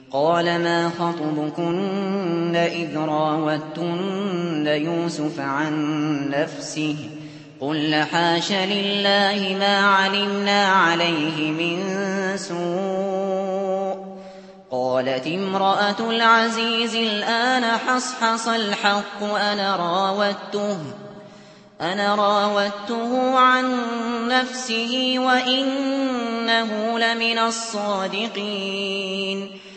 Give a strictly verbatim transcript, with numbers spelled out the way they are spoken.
قال ما خطبكن إذ راوتن يوسف عن نفسه قلن حاش لله ما علمنا عليه من سوء قالت امرأة العزيز الآن حصحص الحق أنا راودته أنا راودته عن نفسه وإنه لمن الصادقين